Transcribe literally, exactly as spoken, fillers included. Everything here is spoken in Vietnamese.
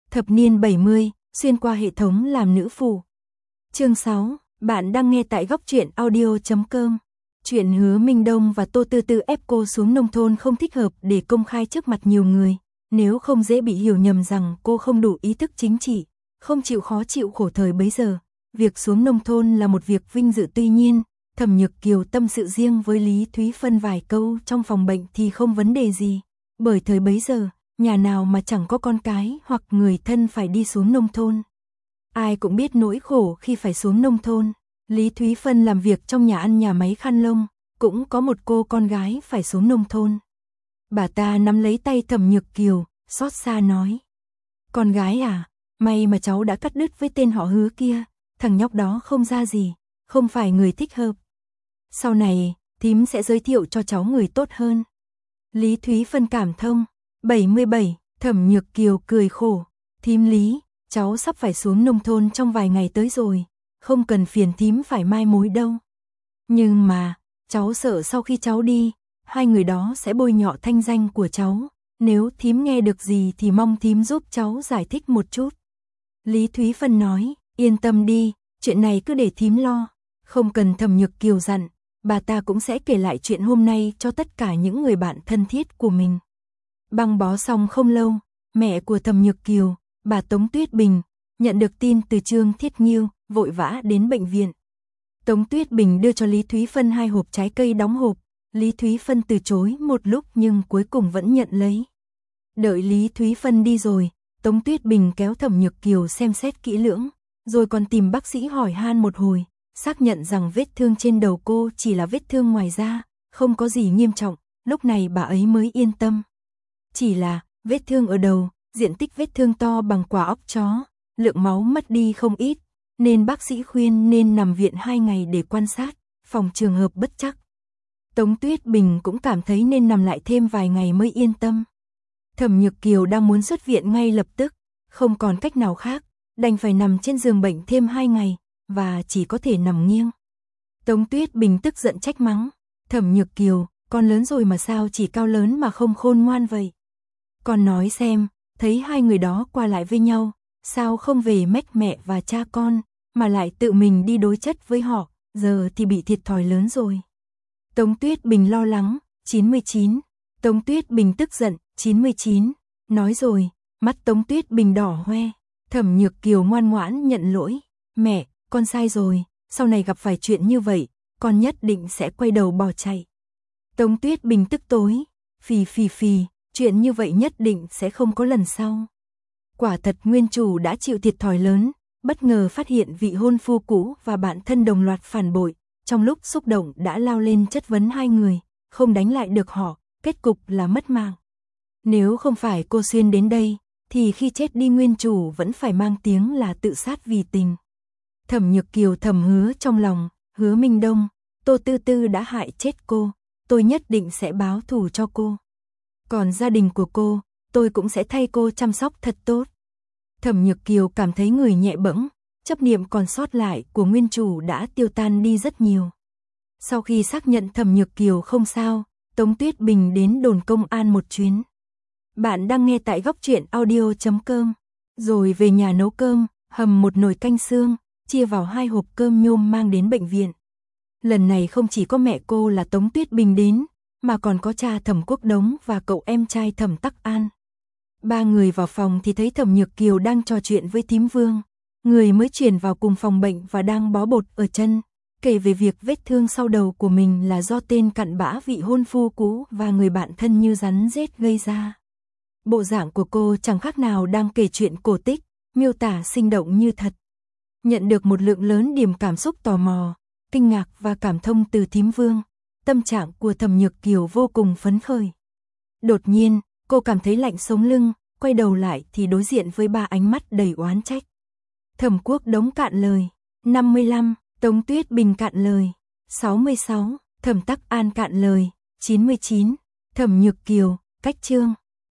Thập niên bảy mươi, xuyên qua hệ thống làm nữ phụ. Chương sáu, bạn đang nghe tại góc truyện audio chấm com. Chuyện Hứa Minh Đông và Tô Tư Tư ép cô xuống nông thôn không thích hợp để công khai trước mặt nhiều người, nếu không dễ bị hiểu nhầm rằng cô không đủ ý thức chính trị, không chịu khó chịu khổ thời bấy giờ. Việc xuống nông thôn là một việc vinh dự, tuy nhiên, Thẩm Nhược Kiều tâm sự riêng với Lý Thúy Phân vài câu trong phòng bệnh thì không vấn đề gì, bởi thời bấy giờ, nhà nào mà chẳng có con cái hoặc người thân phải đi xuống nông thôn. Ai cũng biết nỗi khổ khi phải xuống nông thôn. Lý Thúy Phân làm việc trong nhà ăn nhà máy khăn lông, cũng có một cô con gái phải xuống nông thôn. Bà ta nắm lấy tay Thẩm Nhược Kiều, xót xa nói: "Con gái à, may mà cháu đã cắt đứt với tên họ Hứa kia, thằng nhóc đó không ra gì, không phải người thích hợp. Sau này, thím sẽ giới thiệu cho cháu người tốt hơn." Lý Thúy Phân cảm thông. bảy mươi bảy, Thẩm Nhược Kiều cười khổ: "Thím Lý, cháu sắp phải xuống nông thôn trong vài ngày tới rồi, không cần phiền thím phải mai mối đâu. Nhưng mà, cháu sợ sau khi cháu đi, hai người đó sẽ bôi nhọ thanh danh của cháu, nếu thím nghe được gì thì mong thím giúp cháu giải thích một chút." Lý Thúy Phân nói: "Yên tâm đi, chuyện này cứ để thím lo." Không cần Thẩm Nhược Kiều dặn, bà ta cũng sẽ kể lại chuyện hôm nay cho tất cả những người bạn thân thiết của mình. Băng bó xong không lâu, mẹ của Thẩm Nhược Kiều, bà Tống Tuyết Bình, nhận được tin từ Trương Thiết Nghiêu, vội vã đến bệnh viện. Tống Tuyết Bình đưa cho Lý Thúy Phân hai hộp trái cây đóng hộp. Lý Thúy Phân từ chối một lúc nhưng cuối cùng vẫn nhận lấy. Đợi Lý Thúy Phân đi rồi, Tống Tuyết Bình kéo Thẩm Nhược Kiều xem xét kỹ lưỡng, rồi còn tìm bác sĩ hỏi han một hồi, xác nhận rằng vết thương trên đầu cô chỉ là vết thương ngoài da, không có gì nghiêm trọng, lúc này bà ấy mới yên tâm. Chỉ là, vết thương ở đầu, diện tích vết thương to bằng quả óc chó, lượng máu mất đi không ít, nên bác sĩ khuyên nên nằm viện hai ngày để quan sát, phòng trường hợp bất trắc. Tống Tuyết Bình cũng cảm thấy nên nằm lại thêm vài ngày mới yên tâm. Thẩm Nhược Kiều đang muốn xuất viện ngay lập tức, không còn cách nào khác, đành phải nằm trên giường bệnh thêm hai ngày, và chỉ có thể nằm nghiêng. Tống Tuyết Bình tức giận trách mắng: "Thẩm Nhược Kiều, con lớn rồi mà sao chỉ cao lớn mà không khôn ngoan vậy? Con nói xem, thấy hai người đó qua lại với nhau, sao không về mách mẹ và cha con, mà lại tự mình đi đối chất với họ, giờ thì bị thiệt thòi lớn rồi." Tống Tuyết Bình lo lắng: chín mươi chín. Tống Tuyết Bình tức giận: chín mươi chín. Nói rồi, mắt Tống Tuyết Bình đỏ hoe. Thẩm Nhược Kiều ngoan ngoãn nhận lỗi: "Mẹ, con sai rồi, sau này gặp phải chuyện như vậy, con nhất định sẽ quay đầu bỏ chạy." Tống Tuyết Bình tức tối: "Phì phì phì, chuyện như vậy nhất định sẽ không có lần sau." Quả thật nguyên chủ đã chịu thiệt thòi lớn, bất ngờ phát hiện vị hôn phu cũ và bạn thân đồng loạt phản bội, trong lúc xúc động đã lao lên chất vấn hai người, không đánh lại được họ, kết cục là mất mạng. Nếu không phải cô xuyên đến đây, thì khi chết đi nguyên chủ vẫn phải mang tiếng là tự sát vì tình. Thẩm Nhược Kiều thầm hứa trong lòng: "Hứa Minh Đông, Tô Tư Tư đã hại chết cô, tôi nhất định sẽ báo thù cho cô. Còn gia đình của cô, tôi cũng sẽ thay cô chăm sóc thật tốt." Thẩm Nhược Kiều cảm thấy người nhẹ bẫng, chấp niệm còn sót lại của nguyên chủ đã tiêu tan đi rất nhiều. Sau khi xác nhận Thẩm Nhược Kiều không sao, Tống Tuyết Bình đến đồn công an một chuyến. Bạn đang nghe tại góc truyện audio chấm com. Rồi về nhà nấu cơm, hầm một nồi canh xương, chia vào hai hộp cơm nhôm mang đến bệnh viện. Lần này không chỉ có mẹ cô là Tống Tuyết Bình đến, mà còn có cha Thẩm Quốc Đống và cậu em trai Thẩm Tắc An. Ba người vào phòng thì thấy Thẩm Nhược Kiều đang trò chuyện với thím Vương, người mới chuyển vào cùng phòng bệnh và đang bó bột ở chân, kể về việc vết thương sau đầu của mình là do tên cặn bã vị hôn phu cũ và người bạn thân như rắn rết gây ra. Bộ dạng của cô chẳng khác nào đang kể chuyện cổ tích, miêu tả sinh động như thật. Nhận được một lượng lớn điểm cảm xúc tò mò, kinh ngạc và cảm thông từ thím Vương, tâm trạng của Thẩm Nhược Kiều vô cùng phấn khởi. Đột nhiên, cô cảm thấy lạnh sống lưng, quay đầu lại thì đối diện với ba ánh mắt đầy oán trách. Thẩm Quốc Đống cạn lời: năm mươi lăm. Tống Tuyết Bình cạn lời: sáu mươi sáu. Thẩm Tắc An cạn lời: chín mươi chín. Thẩm Nhược Kiều: cách chương.